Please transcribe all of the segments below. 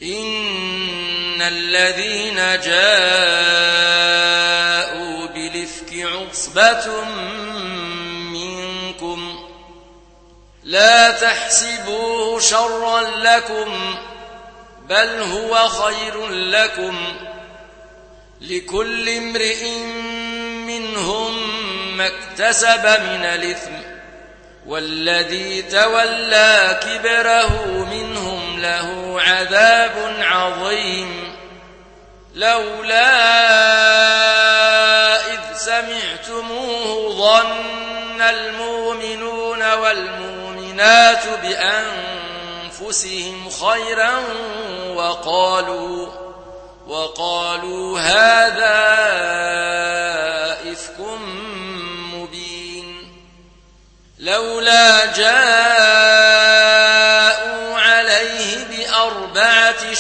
إن الذين جاءوا بالإفك عصبة منكم لا تحسبوه شرا لكم بل هو خير لكم لكل امرئ منهم ما اكتسب من الإثم والذي تولى كبره منهم له عذاب عظيم لولا إذ سمعتموه ظن المؤمنون والمؤمنات بأنفسهم خيرا وقالوا هذا إفك مبين لولا جاءوا عليه بأربعة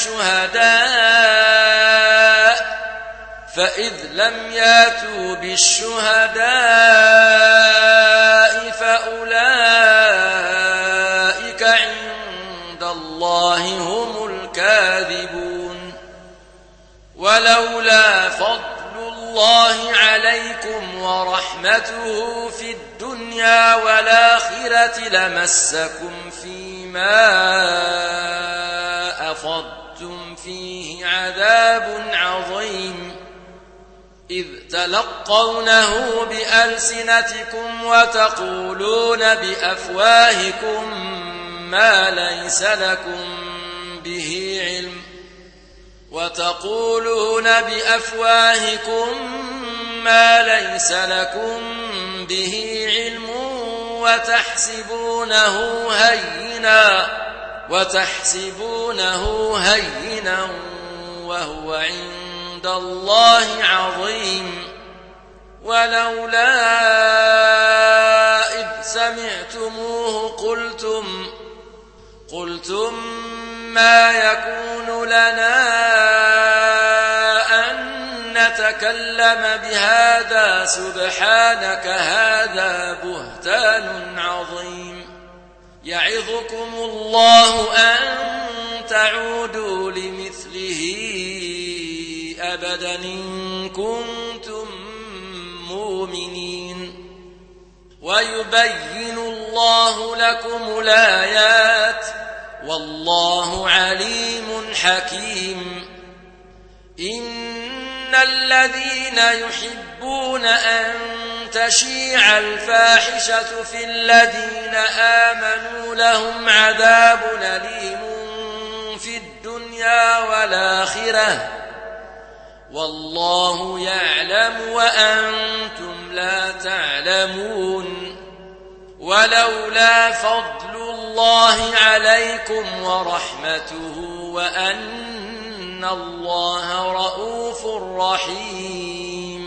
شهداء فإذ لم ياتوا بالشهداء فأولئك عند الله هم الكاذبون ولولا فضل الله عليكم ورحمته في الدنيا والآخرة لمسكم فيما أفضتم فيه عذاب عظيم إذ تلقونه بألسنتكم وتقولون بأفواهكم ما ليس لكم به علم وتحسبونه هينا وهو عند الله عظيم ولولا إذ سمعتموه قلتم ما يكون لنا أن نتكلم بهذا سبحانك هذا بهتان عظيم يعظكم الله أن تعودوا لمثله أبدا إن كنتم مؤمنين ويبين الله لكم الآيات والله عليم حكيم إن الذين يحبون أن تشيع الفاحشة في الذين آمنوا لهم عذاب أليم في الدنيا والآخرة والله يعلم وأنتم لا تعلمون ولولا فضل الله عليكم ورحمته وأن الله رؤوف رحيم